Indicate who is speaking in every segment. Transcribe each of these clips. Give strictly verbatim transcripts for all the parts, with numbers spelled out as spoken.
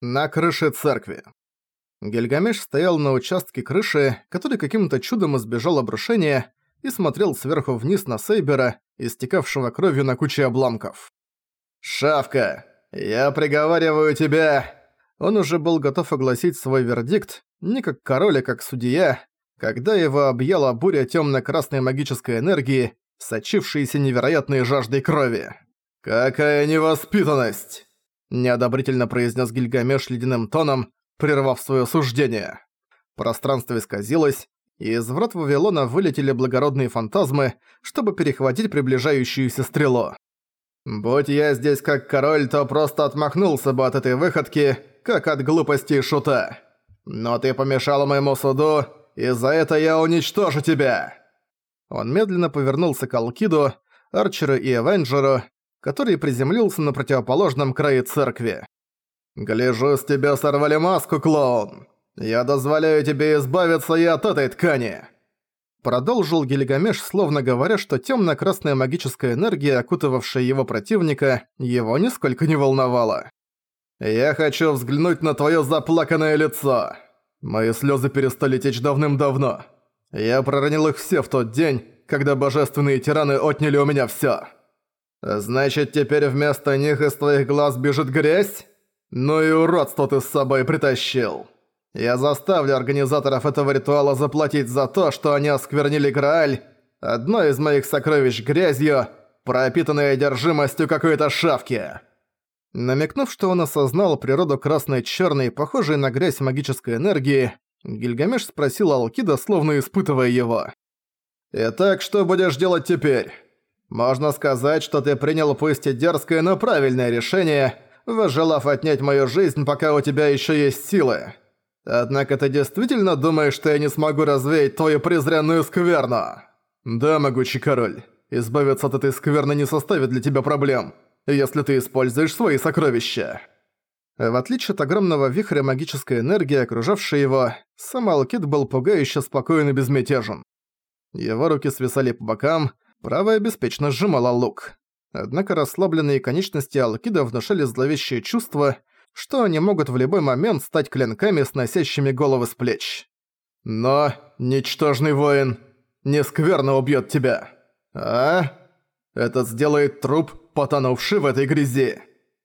Speaker 1: На крыше церкви. Гильгамеш стоял на участке крыши, который каким-то чудом избежал обрушения, и смотрел сверху вниз на Сейбера, истекавшего кровью на куче обломков. «Шавка, я приговариваю тебя!» Он уже был готов огласить свой вердикт, не как король, а как судья, когда его объяла буря тёмно-красной магической энергии, сочившейся невероятной жаждой крови. «Какая невоспитанность!» – неодобрительно произнес Гильгамеш ледяным тоном, прервав своё суждение. Пространство исказилось, и из врат Вавилона вылетели благородные фантазмы, чтобы перехватить приближающуюся стрелу. «Будь я здесь как король, то просто отмахнулся бы от этой выходки, как от глупости шута. Но ты помешал моему суду, и за это я уничтожу тебя!» Он медленно повернулся к Алкиду, Арчеру и Эвенджеру, который приземлился на противоположном крае церкви. «Гляжу, с тебя сорвали маску, клоун! Я дозволяю тебе избавиться и от этой ткани!» Продолжил Гильгамеш, словно говоря, что тёмно-красная магическая энергия, окутывавшая его противника, его нисколько не волновала. «Я хочу взглянуть на твоё заплаканное лицо. Мои слёзы перестали течь давным-давно. Я проронил их все в тот день, когда божественные тираны отняли у меня всё. Значит, теперь вместо них из твоих глаз бежит грязь? Ну и уродство ты с собой притащил. Я заставлю организаторов этого ритуала заплатить за то, что они осквернили Грааль, одно из моих сокровищ грязью, пропитанной одержимостью какой-то шавки». Намекнув, что он осознал природу красной-чёрной, похожей на грязь магической энергии, Гильгамеш спросил Алкида, словно испытывая его. «Итак, что будешь делать теперь? Можно сказать, что ты принял пусть и дерзкое, но правильное решение, возжелав отнять мою жизнь, пока у тебя ещё есть силы. Однако ты действительно думаешь, что я не смогу развеять твою презренную скверну?» «Да, могучий король. Избавиться от этой скверны не составит для тебя проблем, если ты используешь свои сокровища». В отличие от огромного вихря магической энергии, окружавшей его, сам Алкид был пугающе спокоен и безмятежен. Его руки свисали по бокам, правая беспечно сжимала лук. Однако расслабленные конечности Алкида внушали зловещее чувство, что они могут в любой момент стать клинками, сносящими головы с плеч. «Но, ничтожный воин, не скверно убьёт тебя, а? Это сделает труп, потонувший в этой грязи».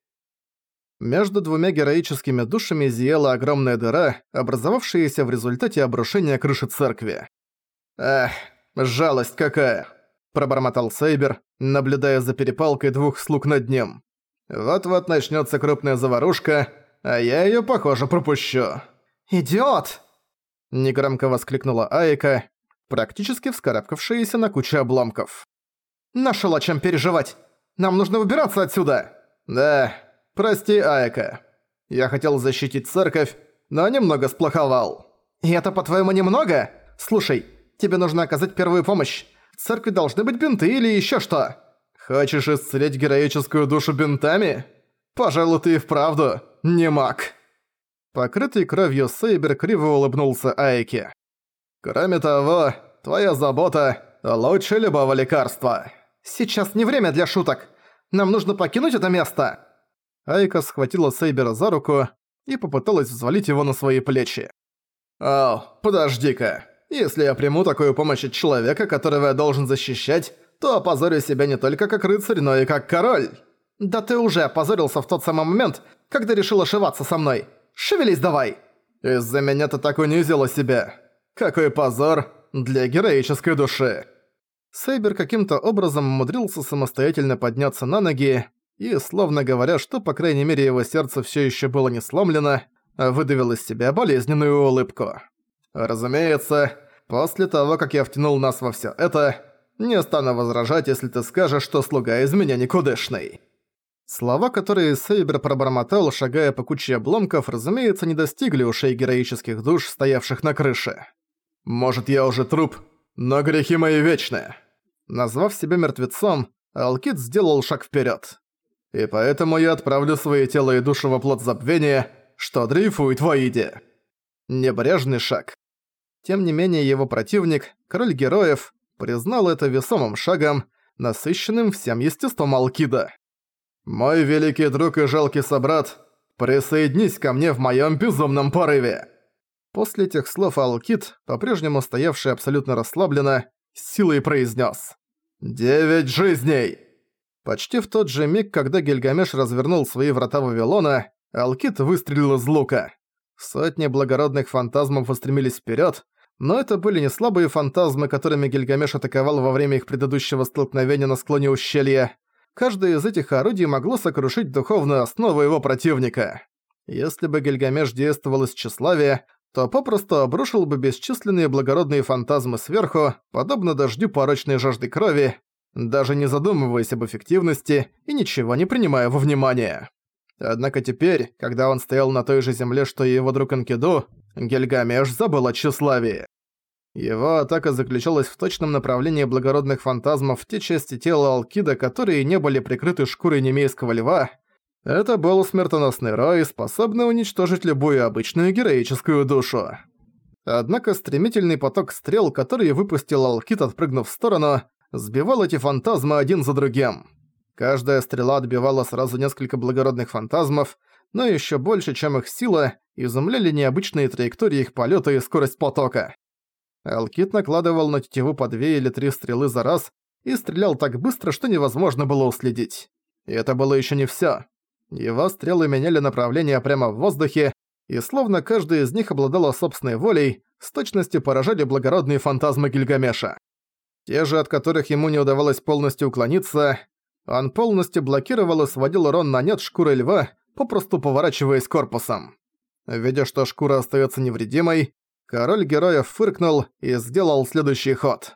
Speaker 1: Между двумя героическими душами зияла огромная дыра, образовавшаяся в результате обрушения крыши церкви. «Эх, жалость какая!» – пробормотал Сейбер, наблюдая за перепалкой двух слуг над ним. «Вот-вот начнётся крупная заварушка, а я её, похоже, пропущу». «Идиот!» – негромко воскликнула Айка, практически вскарабкавшаяся на кучу обломков. «Нашёл о чём переживать! Нам нужно выбираться отсюда!» «Да, прости, Айка. Я хотел защитить церковь, но немного сплоховал». «И это, по-твоему, немного? Слушай, тебе нужно оказать первую помощь. В церкви должны быть бинты или ещё что». «Хочешь исцелить героическую душу бинтами? Пожалуй, ты и вправду не маг». Покрытый кровью Сейбер криво улыбнулся Айке. «Кроме того, твоя забота лучше любого лекарства». «Сейчас не время для шуток. Нам нужно покинуть это место». Айка схватила Сейбера за руку и попыталась взвалить его на свои плечи. «О, подожди-ка. Если я приму такую помощь от человека, которого я должен защищать, то опозорю себя не только как рыцарь, но и как король». «Да ты уже опозорился в тот самый момент, когда решил ошиваться со мной. Шевелись давай!» «Из-за меня ты так унизила себя. Какой позор для героической души!» Сейбер каким-то образом умудрился самостоятельно подняться на ноги и, словно говоря, что, по крайней мере, его сердце всё ещё было не сломлено, выдавил из себя болезненную улыбку. «Разумеется, после того, как я втянул нас во всё это, не стану возражать, если ты скажешь, что слуга из меня никудышный». Слова, которые Сейбер пробормотал, шагая по куче обломков, разумеется, не достигли ушей героических душ, стоявших на крыше. «Может, я уже труп, но грехи мои вечны». Назвав себя мертвецом, Алкид сделал шаг вперед. «И поэтому я отправлю свои тело и душу во плот забвения, что дрейфует в Аиде». Небрежный шаг. Тем не менее, его противник, король героев, признал это весомым шагом, насыщенным всем естеством Алкида. «Мой великий друг и жалкий собрат, Присоединись ко мне в моем безумном порыве!» После этих слов Алкид, по-прежнему стоявший абсолютно расслабленно, с силой произнес: «Девять жизней!» Почти в тот же миг, когда Гильгамеш развернул свои врата Вавилона, Алкид выстрелил из лука. Сотни благородных фантазмов устремились вперед, но это были не слабые фантазмы, которыми Гильгамеш атаковал во время их предыдущего столкновения на склоне ущелья. Каждое из этих орудий могло сокрушить духовную основу его противника. Если бы Гильгамеш действовал из тщеславия, то попросту обрушил бы бесчисленные благородные фантазмы сверху, подобно дождю порочной жажды крови, даже не задумываясь об эффективности и ничего не принимая во внимание. Однако теперь, когда он стоял на той же земле, что и его друг Энкиду, Гильгамеш забыл о тщеславии. Его атака заключалась в точном направлении благородных фантазмов в те части тела Алкида, которые не были прикрыты шкурой немейского льва. Это был смертоносный рой, способный уничтожить любую обычную героическую душу. Однако стремительный поток стрел, который выпустил Алкид, отпрыгнув в сторону, сбивал эти фантазмы один за другим. Каждая стрела отбивала сразу несколько благородных фантазмов, но ещё больше, чем их сила, изумляли необычные траектории их полёта и скорость потока. Алкид накладывал на тетиву по две или три стрелы за раз и стрелял так быстро, что невозможно было уследить. И это было ещё не всё. Его стрелы меняли направление прямо в воздухе, и словно каждая из них обладала собственной волей, с точностью поражали благородные фантазмы Гильгамеша. Те же, от которых ему не удавалось полностью уклониться, он полностью блокировал и сводил урон на нет шкурой льва, попросту поворачиваясь корпусом. Видя, что шкура остаётся невредимой, король героев фыркнул и сделал следующий ход.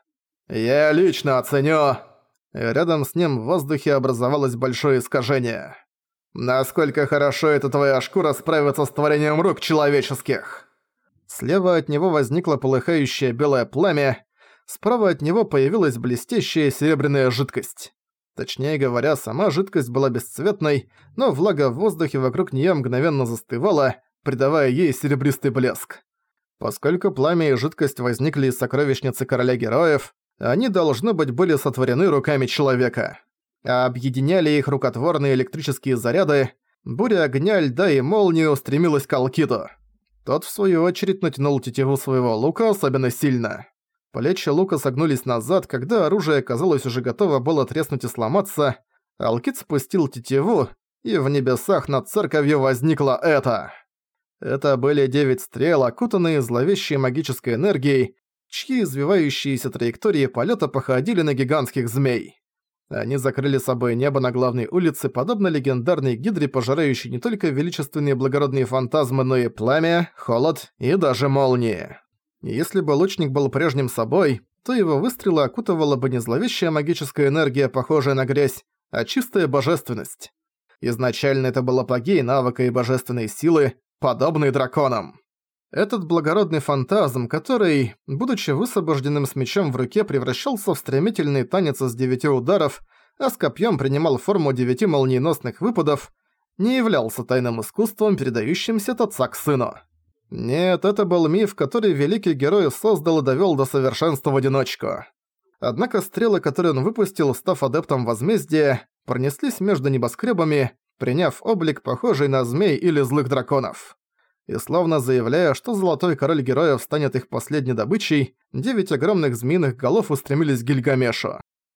Speaker 1: «Я лично оценю...» И рядом с ним в воздухе образовалось большое искажение. «Насколько хорошо эта твоя шкура справится с творением рук человеческих!» Слева от него возникло полыхающее белое пламя, справа от него появилась блестящая серебряная жидкость. Точнее говоря, сама жидкость была бесцветной, но влага в воздухе вокруг неё мгновенно застывала, придавая ей серебристый блеск. Поскольку пламя и жидкость возникли из сокровищницы короля героев, они, должно быть, были сотворены руками человека. А объединяли их рукотворные электрические заряды, буря огня, льда и молнии устремилась к Алкиду. Тот, в свою очередь, натянул тетиву своего лука особенно сильно. Плечи лука согнулись назад, когда оружие, казалось, уже готово было треснуть и сломаться. Алкид спустил тетиву, и в небесах над церковью возникло это. Это были девять стрел, окутанные зловещей магической энергией, чьи извивающиеся траектории полета походили на гигантских змей. Они закрыли собой небо на главной улице, подобно легендарной гидре, пожирающей не только величественные благородные фантазмы, но и пламя, холод и даже молнии. Если бы лучник был прежним собой, то его выстрелы окутывала бы не зловещая магическая энергия, похожая на грязь, а чистая божественность. Изначально это был апогей навыка и божественной силы, подобный драконам. Этот благородный фантазм, который, будучи высвобожденным с мечом в руке, превращался в стремительный танец из девяти ударов, а с копьем принимал форму девяти молниеносных выпадов, не являлся тайным искусством, передающимся от отца к сыну. Нет, это был миф, который великий герой создал и довёл до совершенства в одиночку. Однако стрелы, которые он выпустил, став адептом возмездия, пронеслись между небоскребами, приняв облик, похожий на змей или злых драконов. И словно заявляя, что Золотой Король Героев станет их последней добычей, девять огромных змеиных голов устремились к Гильгамешу.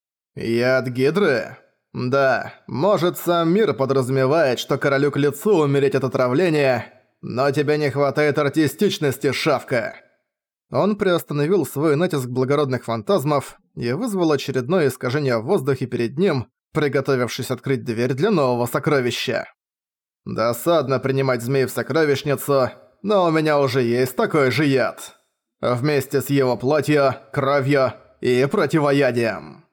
Speaker 1: «Яд Гидры? Да, может, сам мир подразумевает, что королю к лицу умереть от отравления, но тебе не хватает артистичности, шавка!» Он приостановил свой натиск благородных фантазмов и вызвал очередное искажение в воздухе перед ним, приготовившись открыть дверь для нового сокровища. «Досадно принимать змей в сокровищницу, но у меня уже есть такой же яд. Вместе с его плотью, кровью и противоядием».